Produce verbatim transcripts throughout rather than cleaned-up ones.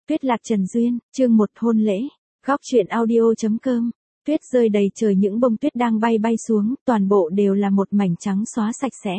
Tuyết Lạc Trần Duyên, chương một hôn lễ. Góc truyện audio.com. Tuyết rơi đầy trời, những bông tuyết đang bay bay xuống, toàn bộ đều là một mảnh trắng xóa sạch sẽ.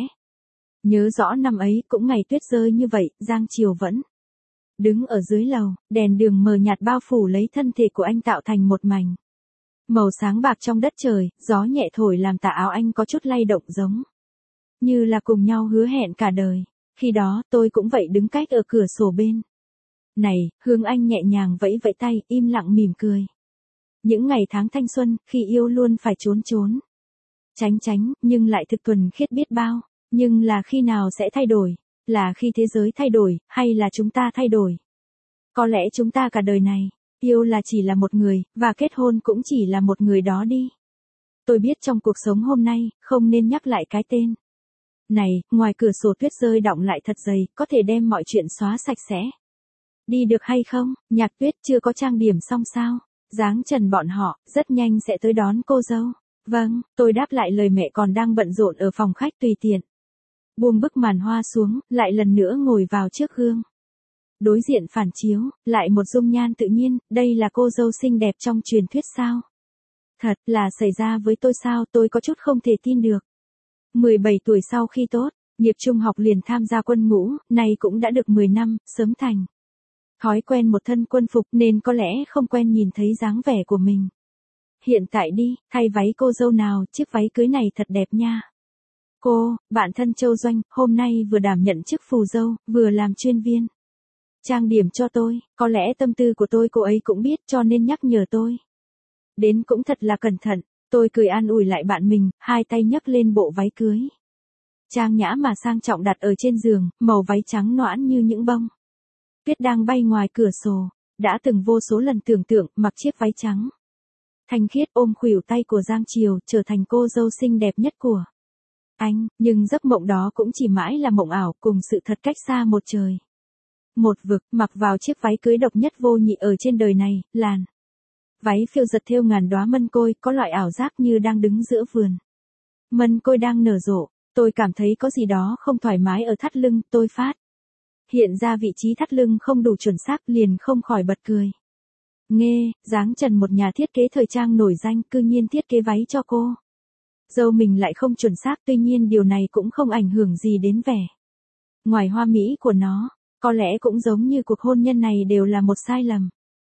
Nhớ rõ năm ấy cũng ngày tuyết rơi như vậy, Giang Triều vẫn đứng ở dưới lầu, đèn đường mờ nhạt bao phủ lấy thân thể của anh tạo thành một mảnh màu sáng bạc trong đất trời, gió nhẹ thổi làm tà áo anh có chút lay động, giống như là cùng nhau hứa hẹn cả đời. Khi đó, tôi cũng vậy, đứng cách ở cửa sổ bên này, hướng anh nhẹ nhàng vẫy vẫy tay, im lặng mỉm cười. Những ngày tháng thanh xuân, khi yêu luôn phải trốn trốn, tránh tránh, nhưng lại thực thuần khiết biết bao. Nhưng là khi nào sẽ thay đổi? Là khi thế giới thay đổi, hay là chúng ta thay đổi? Có lẽ chúng ta cả đời này, yêu là chỉ là một người, và kết hôn cũng chỉ là một người đó đi. Tôi biết trong cuộc sống hôm nay, không nên nhắc lại cái tên này. Ngoài cửa sổ tuyết rơi đọng lại thật dày, có thể đem mọi chuyện xóa sạch sẽ đi được hay không? Nhạc Tuyết chưa có trang điểm xong sao? Giáng Trần bọn họ, rất nhanh sẽ tới đón cô dâu. Vâng, tôi đáp lại lời mẹ còn đang bận rộn ở phòng khách tùy tiện. Buông bức màn hoa xuống, lại lần nữa ngồi vào trước gương. Đối diện phản chiếu, lại một dung nhan tự nhiên, đây là cô dâu xinh đẹp trong truyền thuyết sao? Thật là xảy ra với tôi sao? Tôi có chút không thể tin được. mười bảy tuổi sau khi tốt nghiệp trung học liền tham gia quân ngũ, nay cũng đã được mười năm, sớm thành thói quen một thân quân phục nên có lẽ không quen nhìn thấy dáng vẻ của mình. Hiện tại đi, thay váy cô dâu nào, chiếc váy cưới này thật đẹp nha. Cô, bạn thân Châu Doanh, hôm nay vừa đảm nhận chức phù dâu, vừa làm chuyên viên trang điểm cho tôi, có lẽ tâm tư của tôi cô ấy cũng biết cho nên nhắc nhở tôi. Đến cũng thật là cẩn thận, tôi cười an ủi lại bạn mình, hai tay nhấc lên bộ váy cưới. Trang nhã mà sang trọng đặt ở trên giường, màu váy trắng nõn như những bông tuyết đang bay ngoài cửa sổ. Đã từng vô số lần tưởng tượng mặc chiếc váy trắng thanh khiết ôm khuỷu tay của Giang Triều, trở thành cô dâu xinh đẹp nhất của anh, nhưng giấc mộng đó cũng chỉ mãi là mộng ảo, cùng sự thật cách xa một trời một vực. Mặc vào chiếc váy cưới độc nhất vô nhị ở trên đời này, làn váy phiêu giật thêu ngàn đóa mân côi, có loại ảo giác như đang đứng giữa vườn mân côi đang nở rộ. Tôi cảm thấy có gì đó không thoải mái ở thắt lưng, tôi phát hiện ra vị trí thắt lưng không đủ chuẩn xác, liền không khỏi bật cười. Nghe, Giáng Trần một nhà thiết kế thời trang nổi danh, cư nhiên thiết kế váy cho cô dâu mình lại không chuẩn xác, tuy nhiên điều này cũng không ảnh hưởng gì đến vẻ ngoài hoa mỹ của nó. Có lẽ cũng giống như cuộc hôn nhân này đều là một sai lầm.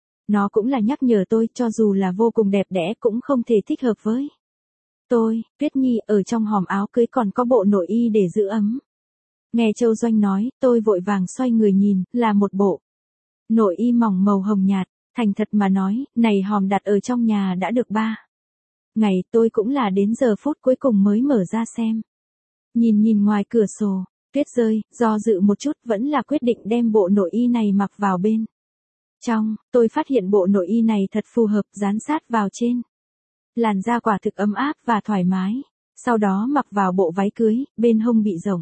Nó cũng là nhắc nhở tôi, cho dù là vô cùng đẹp đẽ cũng không thể thích hợp với tôi. Tuyết Nhi, ở trong hòm áo cưới còn có bộ nội y để giữ ấm. Nghe Châu Doanh nói, tôi vội vàng xoay người nhìn, là một bộ nội y mỏng màu hồng nhạt. Thành thật mà nói, này hòm đặt ở trong nhà đã được ba ngày, tôi cũng là đến giờ phút cuối cùng mới mở ra xem. Nhìn nhìn ngoài cửa sổ, tuyết rơi, do dự một chút vẫn là quyết định đem bộ nội y này mặc vào bên trong. Tôi phát hiện bộ nội y này thật phù hợp, dán sát vào trên làn da quả thực ấm áp và thoải mái. Sau đó mặc vào bộ váy cưới, bên hông bị rộng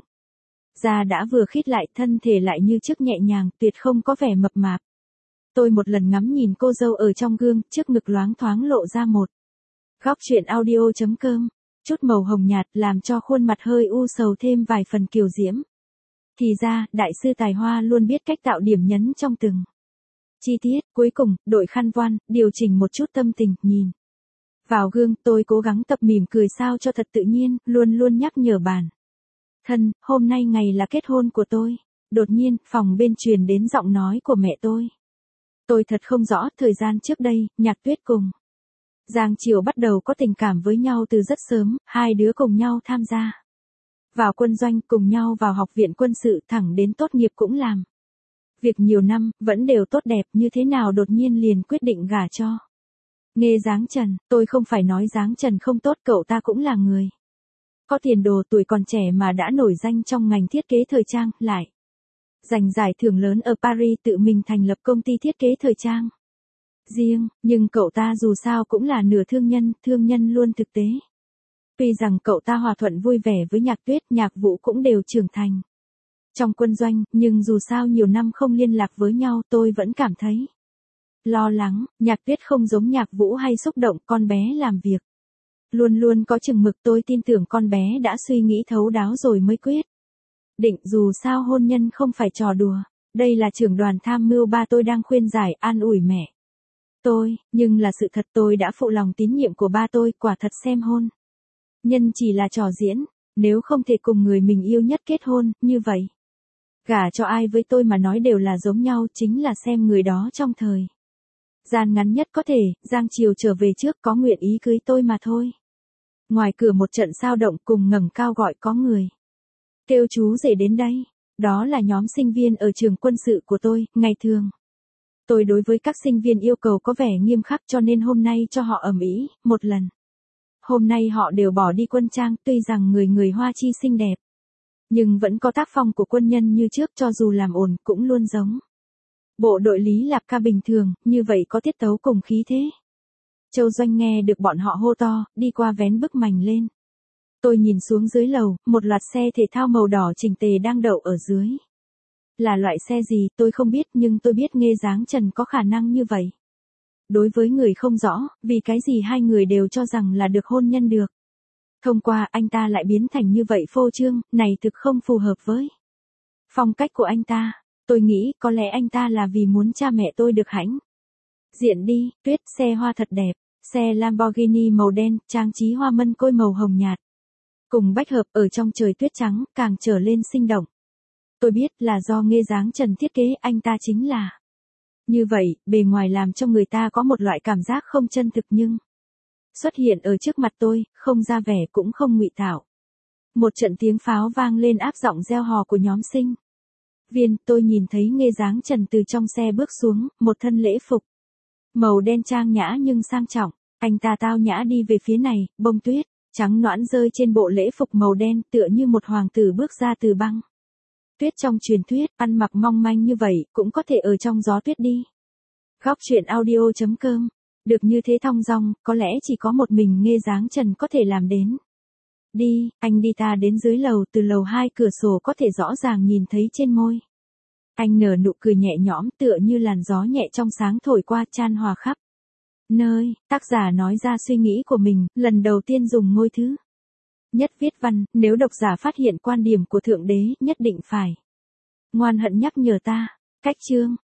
da đã vừa khít lại, thân thể lại như trước nhẹ nhàng, tuyệt không có vẻ mập mạp. Tôi một lần ngắm nhìn cô dâu ở trong gương, trước ngực loáng thoáng lộ ra một góc truyện audio.com. Chút màu hồng nhạt làm cho khuôn mặt hơi u sầu thêm vài phần kiều diễm. Thì ra, đại sư tài hoa luôn biết cách tạo điểm nhấn trong từng chi tiết. Cuối cùng, đội khăn voan, điều chỉnh một chút tâm tình, nhìn vào gương, tôi cố gắng tập mỉm cười sao cho thật tự nhiên, luôn luôn nhắc nhở bản thân, hôm nay ngày là kết hôn của tôi. Đột nhiên, phòng bên truyền đến giọng nói của mẹ tôi. Tôi thật không rõ, thời gian trước đây, Nhạc Tuyết cùng Giang Triều bắt đầu có tình cảm với nhau từ rất sớm, hai đứa cùng nhau tham gia vào quân doanh, cùng nhau vào học viện quân sự, thẳng đến tốt nghiệp cũng làm việc nhiều năm, vẫn đều tốt đẹp, như thế nào đột nhiên liền quyết định gả cho Nghe Giáng Trần. Tôi không phải nói Giáng Trần không tốt, cậu ta cũng là người có tiền đồ, tuổi còn trẻ mà đã nổi danh trong ngành thiết kế thời trang, lại giành giải thưởng lớn ở Paris, tự mình thành lập công ty thiết kế thời trang riêng. Nhưng cậu ta dù sao cũng là nửa thương nhân, thương nhân luôn thực tế. Tuy rằng cậu ta hòa thuận vui vẻ với Nhạc Tuyết, Nhạc Vũ cũng đều trưởng thành trong quân doanh, nhưng dù sao nhiều năm không liên lạc với nhau, tôi vẫn cảm thấy lo lắng. Nhạc Tuyết không giống Nhạc Vũ hay xúc động, con bé làm việc luôn luôn có chừng mực, tôi tin tưởng con bé đã suy nghĩ thấu đáo rồi mới quyết định, dù sao hôn nhân không phải trò đùa. đây là trưởng đoàn tham mưu ba tôi đang khuyên giải an ủi mẹ tôi, nhưng là sự thật tôi đã phụ lòng tín nhiệm của ba tôi, quả thật xem hôn nhân chỉ là trò diễn, nếu không thể cùng người mình yêu nhất kết hôn, như vậy. Gả cho ai với tôi mà nói đều là giống nhau, chính là xem người đó trong thời gian ngắn nhất có thể, giang chiều trở về trước có nguyện ý cưới tôi mà thôi. Ngoài cửa một trận sao động cùng ngẩng cao gọi có người. Kêu chú rể đến đây, đó là nhóm sinh viên ở trường quân sự của tôi, ngày thường. Tôi đối với các sinh viên yêu cầu có vẻ nghiêm khắc cho nên hôm nay cho họ ầm ĩ một lần. Hôm nay họ đều bỏ đi quân trang, tuy rằng người người hoa chi xinh đẹp. Nhưng vẫn có tác phong của quân nhân như trước, cho dù làm ồn cũng luôn giống bộ đội Lý Lạp Ca bình thường, như vậy có tiết tấu cùng khí thế. Châu Doanh nghe được bọn họ hô to, đi qua vén bức mành lên. Tôi nhìn xuống dưới lầu, một loạt xe thể thao màu đỏ chỉnh tề đang đậu ở dưới. Là loại xe gì tôi không biết, nhưng tôi biết Nghê Giáng Trần có khả năng như vậy. Đối với người không rõ, vì cái gì hai người đều cho rằng là được hôn nhân được. Thông qua anh ta lại biến thành như vậy phô trương, này thực không phù hợp với phong cách của anh ta. Tôi nghĩ có lẽ anh ta là vì muốn cha mẹ tôi được hãnh diện đi. Tuyết, xe hoa thật đẹp, xe Lamborghini màu đen, trang trí hoa mân côi màu hồng nhạt. Cùng bách hợp ở trong trời tuyết trắng, càng trở lên sinh động. Tôi biết là do Nghê Giáng Trần thiết kế, anh ta chính là như vậy, bề ngoài làm cho người ta có một loại cảm giác không chân thực nhưng xuất hiện ở trước mặt tôi, không ra vẻ cũng không ngụy tạo. Một trận tiếng pháo vang lên áp giọng reo hò của nhóm sinh viên, tôi nhìn thấy Nghê Giáng Trần từ trong xe bước xuống, một thân lễ phục màu đen trang nhã nhưng sang trọng, anh ta tao nhã đi về phía này, bông tuyết trắng nõn rơi trên bộ lễ phục màu đen, tựa như một hoàng tử bước ra từ băng tuyết trong truyền thuyết, ăn mặc mong manh như vậy cũng có thể ở trong gió tuyết đi. Góc truyện audio chấm com. Được như thế thong dong, có lẽ chỉ có một mình Nghê Giáng Trần có thể làm đến. Đi, anh đi ta đến dưới lầu, từ lầu hai cửa sổ có thể rõ ràng nhìn thấy trên môi. Anh nở nụ cười nhẹ nhõm, tựa như làn gió nhẹ trong sáng thổi qua, chan hòa khắp nơi. Tác giả nói ra suy nghĩ của mình, lần đầu tiên dùng ngôi thứ nhất viết văn, nếu độc giả phát hiện quan điểm của Thượng Đế, nhất định phải ngoan hận nhắc nhở ta. Cách chương